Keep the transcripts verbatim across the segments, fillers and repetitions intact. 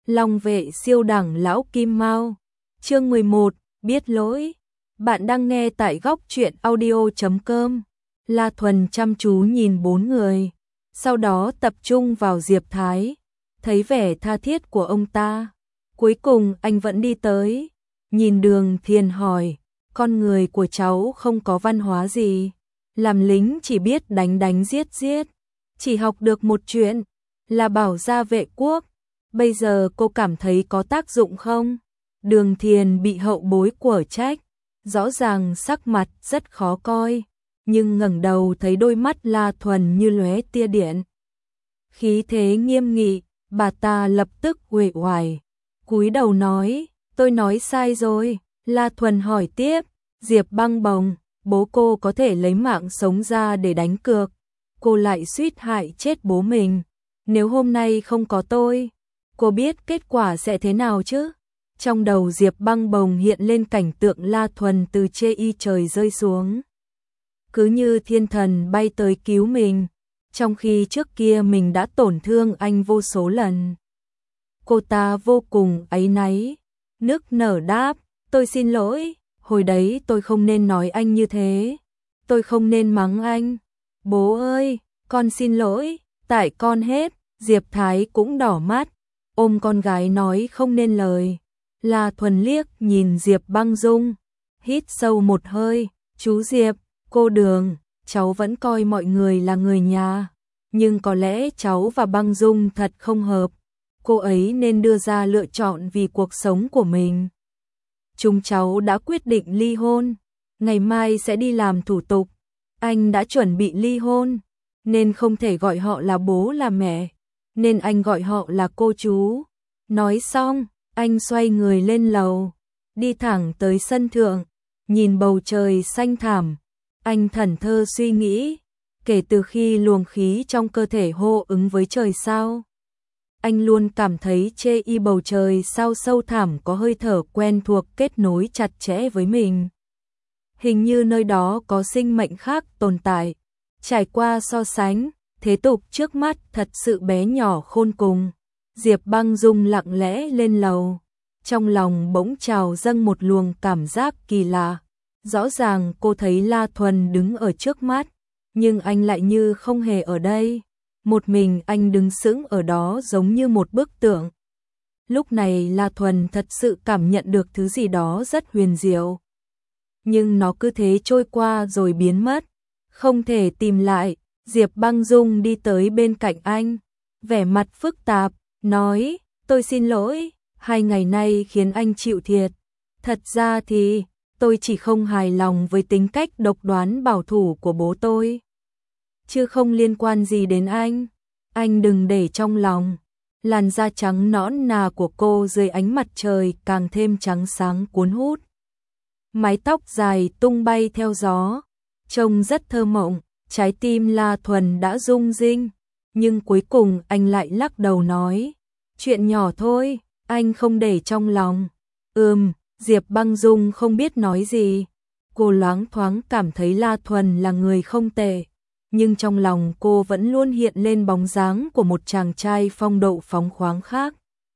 Long vệ siêu đẳng lão kim mao. Chương mười một, biết lỗi. Bạn đang nghe tại góc truyện audio chấm com. La Thuần chăm chú nhìn bốn người, sau đó tập trung vào Diệp Thái, thấy vẻ tha thiết của ông ta. Cuối cùng anh vẫn đi tới, nhìn Đường Thiền hỏi, con người của cháu không có văn hóa gì, làm lính chỉ biết đánh đánh giết giết, chỉ học được một chuyện, là bảo gia vệ quốc. Bây giờ cô cảm thấy có tác dụng không? Đường Thiền bị hậu bối của trách, rõ ràng sắc mặt rất khó coi, nhưng ngẩng đầu thấy đôi mắt La Thuần như lóe tia điện. Khí thế nghiêm nghị, bà ta lập tức uể oải, cúi đầu nói, tôi nói sai rồi. La Thuần hỏi tiếp, Diệp Băng Bồng, bố cô có thể lấy mạng sống ra để đánh cược, cô lại suýt hại chết bố mình. Nếu hôm nay không có tôi, cô biết kết quả sẽ thế nào chứ? Trong đầu Diệp Băng Bồng hiện lên cảnh tượng La Thuần từ chê y trời rơi xuống, cứ như thiên thần bay tới cứu mình, trong khi trước kia mình đã tổn thương anh vô số lần. Cô ta vô cùng áy náy, nức nở đáp, tôi xin lỗi, hồi đấy tôi không nên nói anh như thế, tôi không nên mắng anh. Bố ơi, con xin lỗi, tại con hết. Diệp Thái cũng đỏ mắt, ôm con gái nói không nên lời. La Thuần liếc nhìn Diệp Băng Dung, hít sâu một hơi, chú Diệp, cô Đường, cháu vẫn coi mọi người là người nhà, nhưng có lẽ cháu và Băng Dung thật không hợp, cô ấy nên đưa ra lựa chọn vì cuộc sống của mình. Chúng cháu đã quyết định ly hôn, ngày mai sẽ đi làm thủ tục, anh đã chuẩn bị ly hôn, nên không thể gọi họ là bố là mẹ, nên anh gọi họ là cô chú. Nói xong, anh xoay người lên lầu, đi thẳng tới sân thượng, nhìn bầu trời xanh thẳm. Anh thẫn thờ suy nghĩ, kể từ khi luồng khí trong cơ thể hô ứng với trời sao, anh luôn cảm thấy chê y bầu trời sao sâu thẳm có hơi thở quen thuộc kết nối chặt chẽ với mình. Hình như nơi đó có sinh mệnh khác tồn tại. Trải qua so sánh, thế tục trước mắt thật sự bé nhỏ khôn cùng. Diệp Băng Dung lặng lẽ lên lầu, trong lòng bỗng trào dâng một luồng cảm giác kỳ lạ. Rõ ràng cô thấy La Thuần đứng ở trước mắt, nhưng anh lại như không hề ở đây. Một mình anh đứng sững ở đó giống như một bức tượng. Lúc này La Thuần thật sự cảm nhận được thứ gì đó rất huyền diệu. Nhưng nó cứ thế trôi qua rồi biến mất, không thể tìm lại. Diệp Băng Dung đi tới bên cạnh anh, vẻ mặt phức tạp, nói, tôi xin lỗi, hai ngày nay khiến anh chịu thiệt. Thật ra thì, tôi chỉ không hài lòng với tính cách độc đoán bảo thủ của bố tôi, chứ không liên quan gì đến anh. Anh đừng để trong lòng. Làn da trắng nõn nà của cô dưới ánh mặt trời càng thêm trắng sáng cuốn hút. Mái tóc dài tung bay theo gió, trông rất thơ mộng. Trái tim La Thuần đã rung rinh, nhưng cuối cùng anh lại lắc đầu nói, chuyện nhỏ thôi, anh không để trong lòng. Ừm, Diệp Băng Dung không biết nói gì. Cô loáng thoáng cảm thấy La Thuần là người không tệ, nhưng trong lòng cô vẫn luôn hiện lên bóng dáng của một chàng trai phong độ phóng khoáng khác.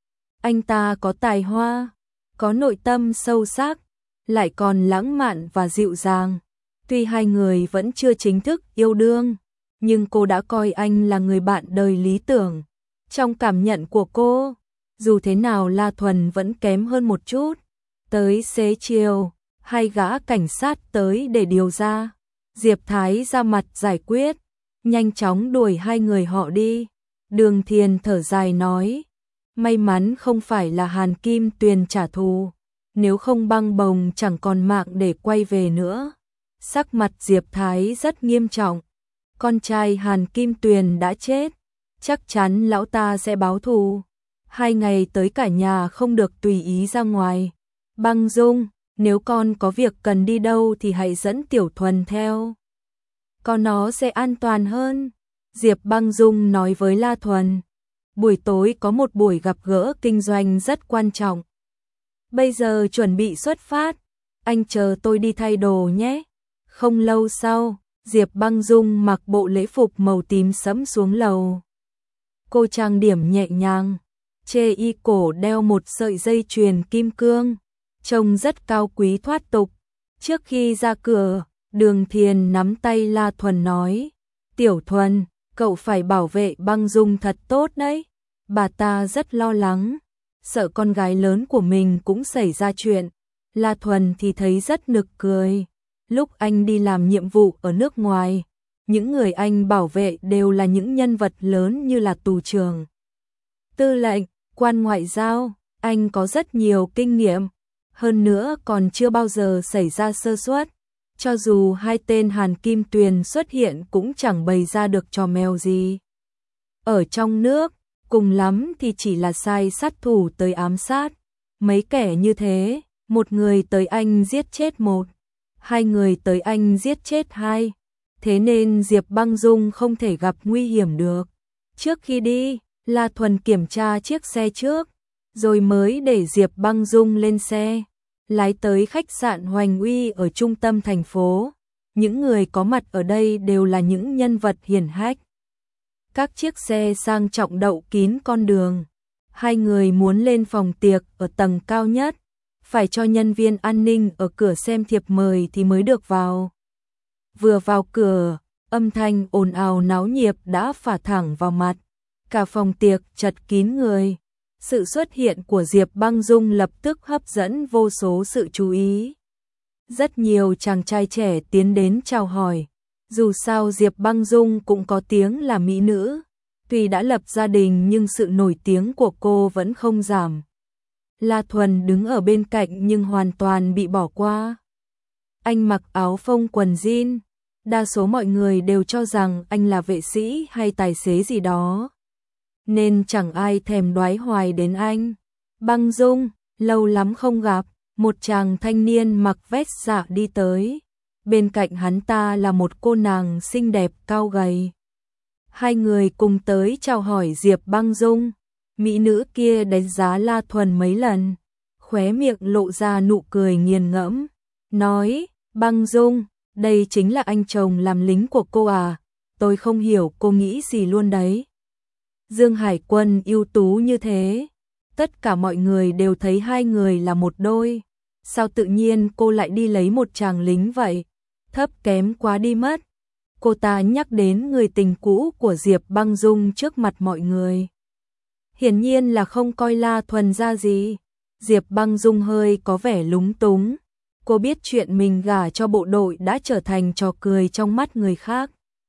Anh ta có tài hoa, có nội tâm sâu sắc, lại còn lãng mạn và dịu dàng. Tuy hai người vẫn chưa chính thức yêu đương, nhưng cô đã coi anh là người bạn đời lý tưởng. Trong cảm nhận của cô, dù thế nào La Thuần vẫn kém hơn một chút. Tới xế chiều, hai gã cảnh sát tới để điều ra. Diệp Thái ra mặt giải quyết, nhanh chóng đuổi hai người họ đi. Đường Thiền thở dài nói, may mắn không phải là Hàn Kim Tuyền trả thù, nếu không Băng Bồng chẳng còn mạng để quay về nữa. Sắc mặt Diệp Thái rất nghiêm trọng, con trai Hàn Kim Tuyền đã chết, chắc chắn lão ta sẽ báo thù. Hai ngày tới cả nhà không được tùy ý ra ngoài. Băng Dung, nếu con có việc cần đi đâu thì hãy dẫn Tiểu Thuần theo, con nó sẽ an toàn hơn. Diệp Băng Dung nói với La Thuần, buổi tối có một buổi gặp gỡ kinh doanh rất quan trọng. Bây giờ chuẩn bị xuất phát, anh chờ tôi đi thay đồ nhé. Không lâu sau, Diệp Băng Dung mặc bộ lễ phục màu tím sẫm xuống lầu. Cô trang điểm nhẹ nhàng, Chê y cổ đeo một sợi dây chuyền kim cương, trông rất cao quý thoát tục. Trước khi ra cửa, Đường Thiền nắm tay La Thuần nói, Tiểu Thuần, cậu phải bảo vệ Băng Dung thật tốt đấy. Bà ta rất lo lắng, sợ con gái lớn của mình cũng xảy ra chuyện. La Thuần thì thấy rất nực cười. Lúc anh đi làm nhiệm vụ ở nước ngoài, những người anh bảo vệ đều là những nhân vật lớn như là tù trưởng, tư lệnh, quan ngoại giao. Anh có rất nhiều kinh nghiệm, hơn nữa còn chưa bao giờ xảy ra sơ suất. Cho dù hai tên Hàn Kim Tuyền xuất hiện cũng chẳng bày ra được trò mèo gì. Ở trong nước, cùng lắm thì chỉ là sai sát thủ tới ám sát. Mấy kẻ như thế, một người tới anh giết chết một, hai người tới anh giết chết hai. Thế nên Diệp Băng Dung không thể gặp nguy hiểm được. Trước khi đi, La Thuần kiểm tra chiếc xe trước, rồi mới để Diệp Băng Dung lên xe, lái tới khách sạn Hoành Uy ở trung tâm thành phố. Những người có mặt ở đây đều là những nhân vật hiển hách. Các chiếc xe sang trọng đậu kín con đường. Hai người muốn lên phòng tiệc ở tầng cao nhất, phải cho nhân viên an ninh ở cửa xem thiệp mời thì mới được vào. Vừa vào cửa, âm thanh ồn ào náo nhiệt đã phả thẳng vào mặt. Cả phòng tiệc chật kín người. Sự xuất hiện của Diệp Băng Dung lập tức hấp dẫn vô số sự chú ý. Rất nhiều chàng trai trẻ tiến đến chào hỏi. Dù sao Diệp Băng Dung cũng có tiếng là mỹ nữ. Tuy đã lập gia đình nhưng sự nổi tiếng của cô vẫn không giảm. La Thuần đứng ở bên cạnh nhưng hoàn toàn bị bỏ qua. Anh mặc áo phông quần jean. Đa số mọi người đều cho rằng anh là vệ sĩ hay tài xế gì đó, nên chẳng ai thèm đoái hoài đến anh. Băng Dung, lâu lắm không gặp. Một chàng thanh niên mặc vest dạ đi tới. Bên cạnh hắn ta là một cô nàng xinh đẹp cao gầy. Hai người cùng tới chào hỏi Diệp Băng Dung. Mỹ nữ kia đánh giá La Thuần mấy lần, khóe miệng lộ ra nụ cười nghiền ngẫm, nói, Băng Dung, đây chính là anh chồng làm lính của cô à, tôi không hiểu cô nghĩ gì luôn đấy. Dương Hải Quân ưu tú như thế, tất cả mọi người đều thấy hai người là một đôi, sao tự nhiên cô lại đi lấy một chàng lính vậy, thấp kém quá đi mất. Cô ta nhắc đến người tình cũ của Diệp Băng Dung trước mặt mọi người. Hiển nhiên là không coi La Thuần ra gì. Diệp Băng Dung hơi có vẻ lúng túng. Cô biết chuyện mình gả cho bộ đội đã trở thành trò cười trong mắt người khác.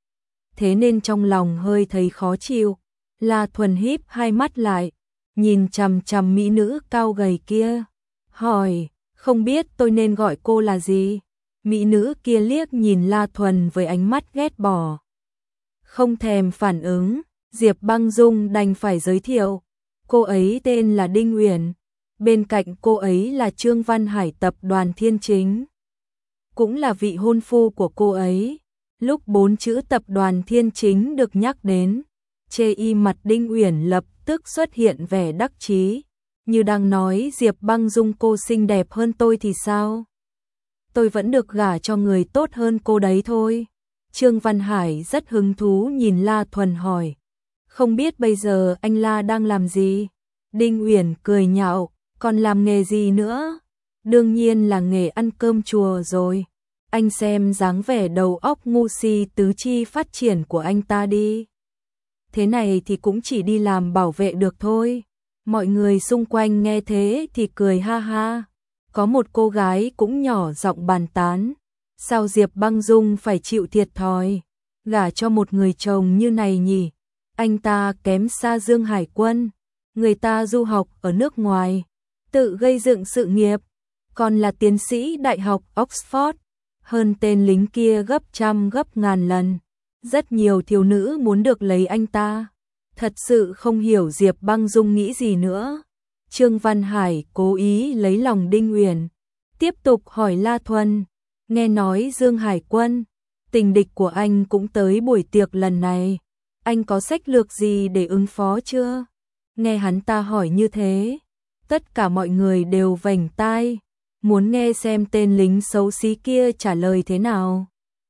Thế nên trong lòng hơi thấy khó chịu. La Thuần híp hai mắt lại, nhìn chằm chằm mỹ nữ cao gầy kia, hỏi, không biết tôi nên gọi cô là gì? Mỹ nữ kia liếc nhìn La Thuần với ánh mắt ghét bỏ. Không thèm phản ứng, Diệp Băng Dung đành phải giới thiệu. Cô ấy tên là Đinh Uyển, bên cạnh cô ấy là Trương Văn Hải tập đoàn Thiên Chính, cũng là vị hôn phu của cô ấy. Lúc bốn chữ tập đoàn Thiên Chính được nhắc đến, chê y mặt Đinh Uyển lập tức xuất hiện vẻ đắc chí, như đang nói Diệp Băng Dung cô xinh đẹp hơn tôi thì sao? Tôi vẫn được gả cho người tốt hơn cô đấy thôi. Trương Văn Hải rất hứng thú nhìn La Thuần hỏi, không biết bây giờ anh La đang làm gì? Đinh Uyển cười nhạo, còn làm nghề gì nữa? Đương nhiên là nghề ăn cơm chùa rồi. Anh xem dáng vẻ đầu óc ngu si tứ chi phát triển của anh ta đi. Thế này thì cũng chỉ đi làm bảo vệ được thôi. Mọi người xung quanh nghe thế thì cười ha ha. Có một cô gái cũng nhỏ giọng bàn tán. Sao Diệp Băng Dung phải chịu thiệt thòi, gả cho một người chồng như này nhỉ? Anh ta kém xa Dương Hải Quân. Người ta du học ở nước ngoài, tự gây dựng sự nghiệp, còn là tiến sĩ đại học Oxford, hơn tên lính kia gấp trăm gấp ngàn lần. Rất nhiều thiếu nữ muốn được lấy anh ta. Thật sự không hiểu Diệp Băng Dung nghĩ gì nữa. Trương Văn Hải cố ý lấy lòng Đinh Uyển, tiếp tục hỏi La Thuần, nghe nói Dương Hải Quân, tình địch của anh cũng tới buổi tiệc lần này, anh có sách lược gì để ứng phó chưa? Nghe hắn ta hỏi như thế, tất cả mọi người đều vành tai, muốn nghe xem tên lính xấu xí kia trả lời thế nào.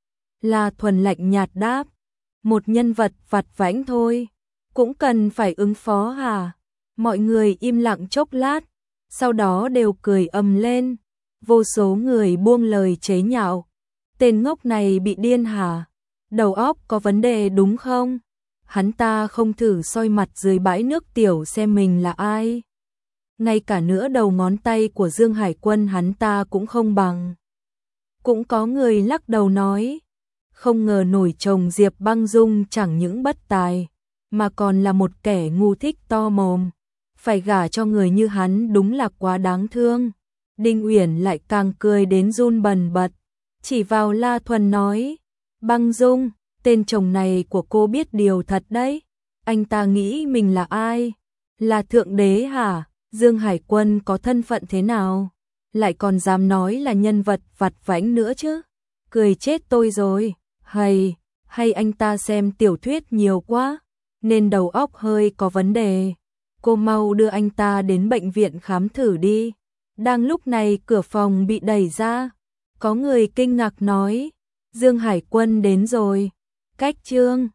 La Thuần lạnh nhạt đáp, một nhân vật vặt vãnh thôi, cũng cần phải ứng phó hả? Mọi người im lặng chốc lát, sau đó đều cười ầm lên. Vô số người buông lời chế nhạo. Tên ngốc này bị điên hả? Đầu óc có vấn đề đúng không? Hắn ta không thử soi mặt dưới bãi nước tiểu xem mình là ai. Ngay cả nửa đầu ngón tay của Dương Hải Quân hắn ta cũng không bằng. Cũng có người lắc đầu nói, không ngờ nổi chồng Diệp Băng Dung chẳng những bất tài, mà còn là một kẻ ngu thích to mồm. Phải gả cho người như hắn đúng là quá đáng thương. Đinh Uyển lại càng cười đến run bần bật, chỉ vào La Thuần nói, Băng Dung, tên chồng này của cô biết điều thật đấy. Anh ta nghĩ mình là ai? Là thượng đế hả? Dương Hải Quân có thân phận thế nào? Lại còn dám nói là nhân vật vặt vãnh nữa chứ? Cười chết tôi rồi. Hay, hay anh ta xem tiểu thuyết nhiều quá, nên đầu óc hơi có vấn đề. Cô mau đưa anh ta đến bệnh viện khám thử đi. Đang lúc này cửa phòng bị đẩy ra. Có người kinh ngạc nói, Dương Hải Quân đến rồi. Cách chương